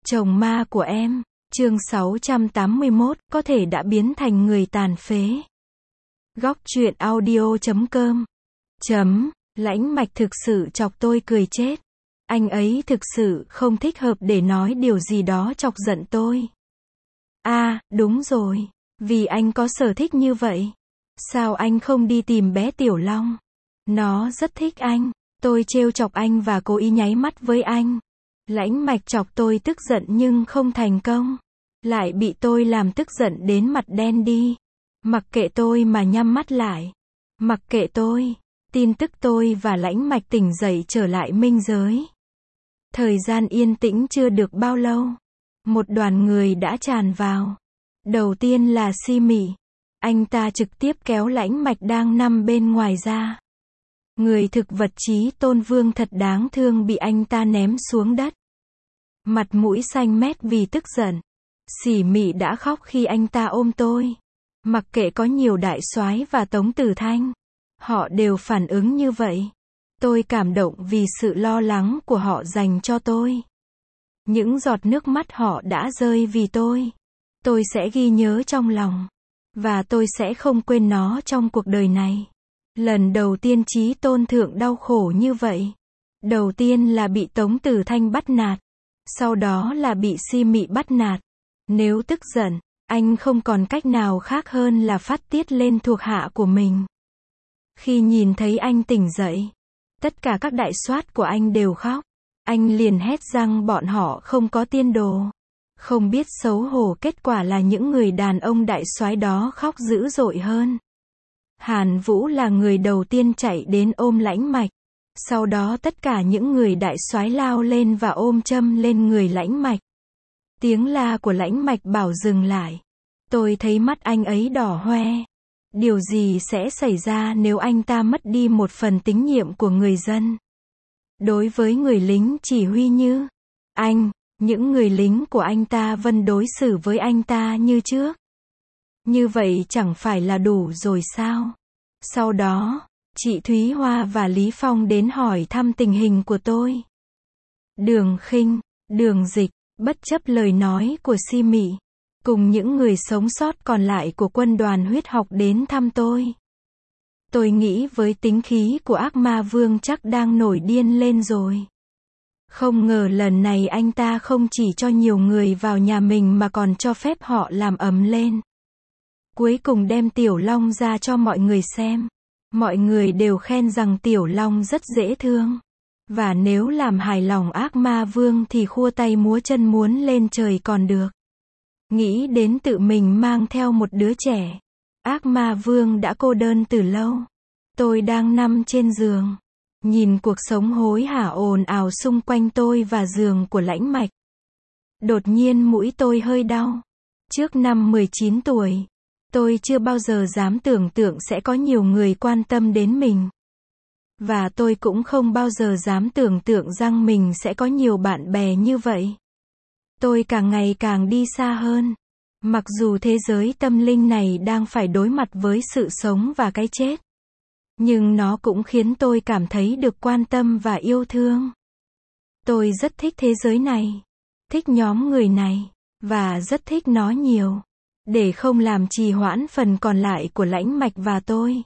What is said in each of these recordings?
Chồng ma của em, chương 681, có thể đã biến thành người tàn phế. Góc truyện audio.com Lãnh Mạch thực sự chọc tôi cười chết. Anh ấy thực sự không thích hợp để nói điều gì đó chọc giận tôi. Đúng rồi, vì anh có sở thích như vậy. Sao anh không đi tìm bé Tiểu Long? Nó rất thích anh. Tôi trêu chọc anh và cố ý nháy mắt với anh. Lãnh Mạch chọc tôi tức giận nhưng không thành công. Lại bị tôi làm tức giận đến mặt đen đi. Mặc kệ tôi mà nhắm mắt lại. Mặc kệ tôi. Tin tức tôi và Lãnh Mạch tỉnh dậy trở lại minh giới. Thời gian yên tĩnh chưa được bao lâu. Một đoàn người đã tràn vào. Đầu tiên là Si Mị. Anh ta trực tiếp kéo Lãnh Mạch đang nằm bên ngoài ra. Người thực vật Chí Tôn Vương thật đáng thương bị anh ta ném xuống đất. Mặt mũi xanh mét vì tức giận. Si Mị đã khóc khi anh ta ôm tôi. Mặc kệ có nhiều đại soái và Tống Tử Thanh, họ đều phản ứng như vậy. Tôi cảm động vì sự lo lắng của họ dành cho tôi. Những giọt nước mắt họ đã rơi vì tôi sẽ ghi nhớ trong lòng. Và tôi sẽ không quên nó trong cuộc đời này. Lần đầu tiên Chí Tôn Thượng đau khổ như vậy. Đầu tiên là bị Tống Tử Thanh bắt nạt. Sau đó là bị Si Mị bắt nạt. Nếu tức giận, anh không còn cách nào khác hơn là phát tiết lên thuộc hạ của mình. Khi nhìn thấy anh tỉnh dậy, tất cả các đại soát của anh đều khóc. Anh liền hét rằng bọn họ không có tiên đồ. Không biết xấu hổ, kết quả là những người đàn ông đại soái đó khóc dữ dội hơn. Hàn Vũ là người đầu tiên chạy đến ôm Lãnh Mạch. Sau đó tất cả những người đại soái lao lên và ôm châm lên người Lãnh Mạch. Tiếng la của Lãnh Mạch bảo dừng lại. Tôi thấy mắt anh ấy đỏ hoe. Điều gì sẽ xảy ra nếu anh ta mất đi một phần tín nhiệm của người dân? Đối với người lính chỉ huy như anh, những người lính của anh ta vẫn đối xử với anh ta như trước. Như vậy chẳng phải là đủ rồi sao? Sau đó, chị Thúy Hoa và Lý Phong đến hỏi thăm tình hình của tôi. Đường Khinh, Đường Dịch, bất chấp lời nói của Si Mị, cùng những người sống sót còn lại của quân đoàn huyết học đến thăm tôi. Tôi nghĩ với tính khí của ác ma vương chắc đang nổi điên lên rồi. Không ngờ lần này anh ta không chỉ cho nhiều người vào nhà mình mà còn cho phép họ làm ầm lên. Cuối cùng đem Tiểu Long ra cho mọi người xem. Mọi người đều khen rằng Tiểu Long rất dễ thương. Và nếu làm hài lòng ác ma vương thì khua tay múa chân muốn lên trời còn được. Nghĩ đến tự mình mang theo một đứa trẻ. Ác ma vương đã cô đơn từ lâu. Tôi đang nằm trên giường. Nhìn cuộc sống hối hả ồn ào xung quanh tôi và giường của Lãnh Mạch. Đột nhiên mũi tôi hơi đau. Trước năm 19 tuổi, tôi chưa bao giờ dám tưởng tượng sẽ có nhiều người quan tâm đến mình. Và tôi cũng không bao giờ dám tưởng tượng rằng mình sẽ có nhiều bạn bè như vậy. Tôi càng ngày càng đi xa hơn. Mặc dù thế giới tâm linh này đang phải đối mặt với sự sống và cái chết. Nhưng nó cũng khiến tôi cảm thấy được quan tâm và yêu thương. Tôi rất thích thế giới này. Thích nhóm người này. Và rất thích nó nhiều. Để không làm trì hoãn phần còn lại của Lãnh Mạch và tôi.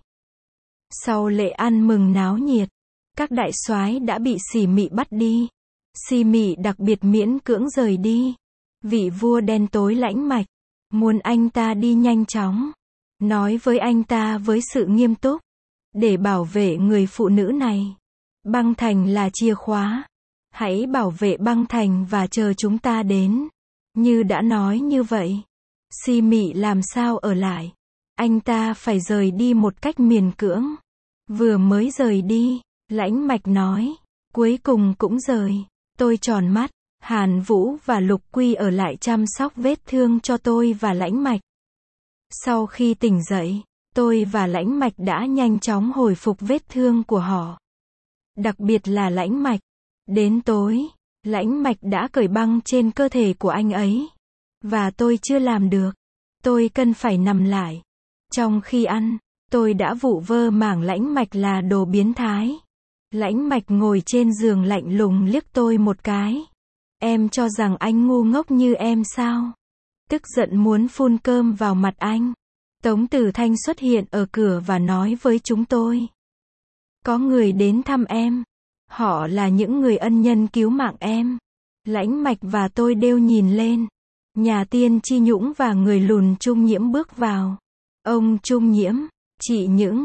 Sau lễ ăn mừng náo nhiệt, các đại soái đã bị Si Mị bắt đi. Si Mị đặc biệt miễn cưỡng rời đi. Vị vua đen tối Lãnh Mạch muốn anh ta đi nhanh chóng. Nói với anh ta với sự nghiêm túc. Để bảo vệ người phụ nữ này. Băng thành là chìa khóa. Hãy bảo vệ băng thành và chờ chúng ta đến. Như đã nói như vậy. Si Mị làm sao ở lại. Anh ta phải rời đi một cách miền cưỡng. Vừa mới rời đi, Lãnh Mạch nói. Cuối cùng cũng rời. Tôi tròn mắt. Hàn Vũ và Lục Quy ở lại chăm sóc vết thương cho tôi và Lãnh Mạch. Sau khi tỉnh dậy, tôi và Lãnh Mạch đã nhanh chóng hồi phục vết thương của họ. Đặc biệt là Lãnh Mạch. Đến tối, Lãnh Mạch đã cởi băng trên cơ thể của anh ấy. Và tôi chưa làm được. Tôi cần phải nằm lại. Trong khi ăn, tôi đã vụ vơ mảng Lãnh Mạch là đồ biến thái. Lãnh Mạch ngồi trên giường lạnh lùng liếc tôi một cái. Em cho rằng anh ngu ngốc như em sao? Tức giận muốn phun cơm vào mặt anh. Tống Tử Thanh xuất hiện ở cửa và nói với chúng tôi. Có người đến thăm em. Họ là những người ân nhân cứu mạng em. Lãnh Mạch và tôi đều nhìn lên. Nhà tiên Chi Nhũng và người lùn Trung Nhiễm bước vào. Ông Trung Nhiễm, chị Những,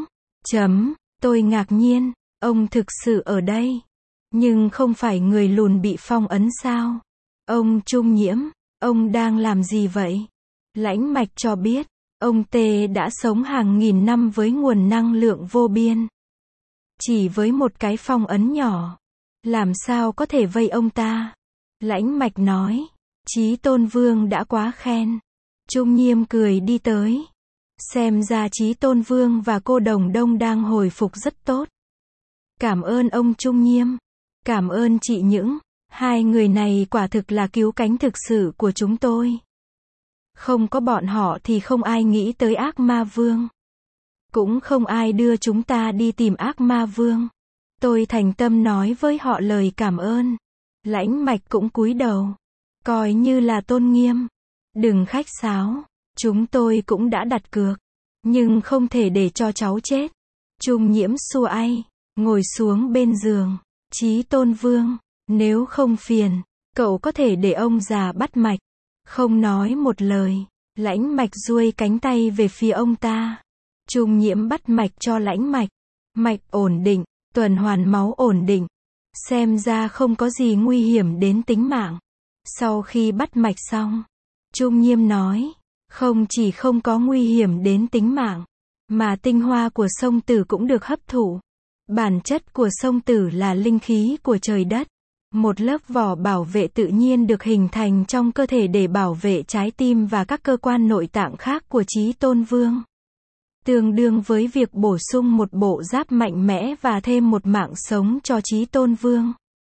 tôi ngạc nhiên, ông thực sự ở đây. Nhưng không phải người lùn bị phong ấn sao? Ông Trung Nhiễm, ông đang làm gì vậy? Lãnh Mạch cho biết, ông Tê đã sống hàng nghìn năm với nguồn năng lượng vô biên. Chỉ với một cái phong ấn nhỏ, làm sao có thể vây ông ta? Lãnh Mạch nói, Chí Tôn Vương đã quá khen. Trung Nhiễm cười đi tới. Xem ra Chí Tôn Vương và cô Đồng Đông đang hồi phục rất tốt. Cảm ơn ông Trung Nhiễm. Cảm ơn chị Những. Hai người này quả thực là cứu cánh thực sự của chúng tôi. Không có bọn họ thì không ai nghĩ tới ác ma vương. Cũng không ai đưa chúng ta đi tìm ác ma vương. Tôi thành tâm nói với họ lời cảm ơn. Lãnh Mạch cũng cúi đầu. Coi như là tôn nghiêm. Đừng khách sáo. Chúng tôi cũng đã đặt cược. Nhưng không thể để cho cháu chết. Trung Nhiễm xua ai. Ngồi xuống bên giường. Chí Tôn Vương. Nếu không phiền, cậu có thể để ông già bắt mạch. Không nói một lời. Lãnh Mạch duỗi cánh tay về phía ông ta. Trung Nhiễm bắt mạch cho Lãnh Mạch. Mạch ổn định, tuần hoàn máu ổn định. Xem ra không có gì nguy hiểm đến tính mạng. Sau khi bắt mạch xong, Trung Nhiễm nói, không chỉ không có nguy hiểm đến tính mạng, mà tinh hoa của sông Tử cũng được hấp thụ. Bản chất của sông Tử là linh khí của trời đất. Một lớp vỏ bảo vệ tự nhiên được hình thành trong cơ thể để bảo vệ trái tim và các cơ quan nội tạng khác của Chí Tôn Vương. Tương đương với việc bổ sung một bộ giáp mạnh mẽ và thêm một mạng sống cho Chí Tôn Vương.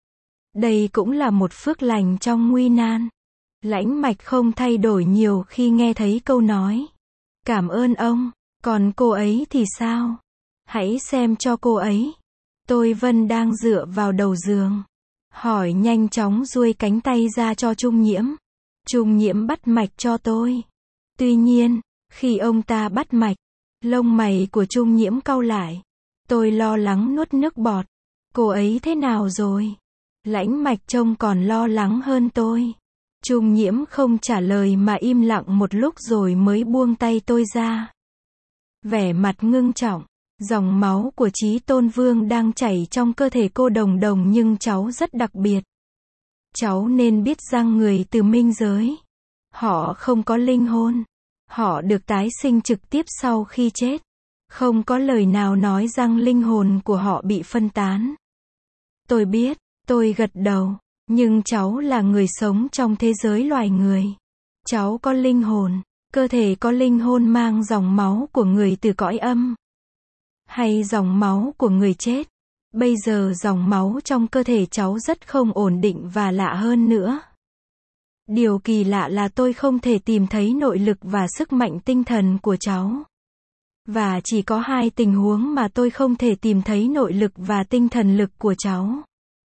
Đây cũng là một phước lành trong nguy nan. Lãnh Mạch không thay đổi nhiều khi nghe thấy câu nói. Cảm ơn ông, còn cô ấy thì sao? Hãy xem cho cô ấy. Tôi Vân đang dựa vào đầu giường. Hỏi nhanh chóng duỗi cánh tay ra cho Trung Nhiễm. Trung Nhiễm bắt mạch cho tôi. Tuy nhiên, khi ông ta bắt mạch, lông mày của Trung Nhiễm cau lại. Tôi lo lắng nuốt nước bọt. Cô ấy thế nào rồi? Lãnh Mạch trông còn lo lắng hơn tôi. Trung Nhiễm không trả lời mà im lặng một lúc rồi mới buông tay tôi ra. Vẻ mặt ngưng trọng. Dòng máu của Chí Tôn Vương đang chảy trong cơ thể cô Đồng Đồng nhưng cháu rất đặc biệt. Cháu nên biết rằng người từ minh giới. Họ không có linh hồn. Họ được tái sinh trực tiếp sau khi chết. Không có lời nào nói rằng linh hồn của họ bị phân tán. Tôi biết, tôi gật đầu. Nhưng cháu là người sống trong thế giới loài người. Cháu có linh hồn. Cơ thể có linh hồn mang dòng máu của người từ cõi âm. Hay dòng máu của người chết. Bây giờ dòng máu trong cơ thể cháu rất không ổn định và lạ hơn nữa. Điều kỳ lạ là tôi không thể tìm thấy nội lực và sức mạnh tinh thần của cháu. Và chỉ có hai tình huống mà tôi không thể tìm thấy nội lực và tinh thần lực của cháu.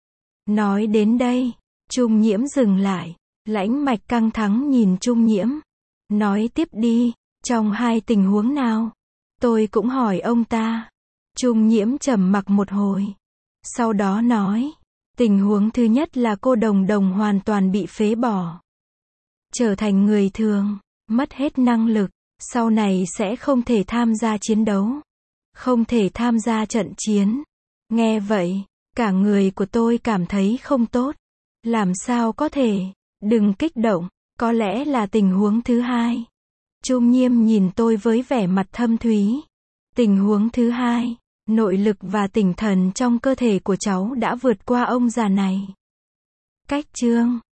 Nói đến đây, Trung Nhiễm dừng lại. Lãnh Mạch căng thẳng nhìn Trung Nhiễm. Nói tiếp đi, trong hai tình huống nào? Tôi cũng hỏi ông ta. Trung Nhiễm trầm mặc một hồi. Sau đó nói, tình huống thứ nhất là cô Đồng Đồng hoàn toàn bị phế bỏ. Trở thành người thường, mất hết năng lực, sau này sẽ không thể tham gia chiến đấu. Không thể tham gia trận chiến. Nghe vậy, cả người của tôi cảm thấy không tốt. Làm sao có thể? Đừng kích động, có lẽ là tình huống thứ hai. Trung Nhiễm nhìn tôi với vẻ mặt thâm thúy. Tình huống thứ hai, nội lực và tinh thần trong cơ thể của cháu đã vượt qua ông già này. Cách chương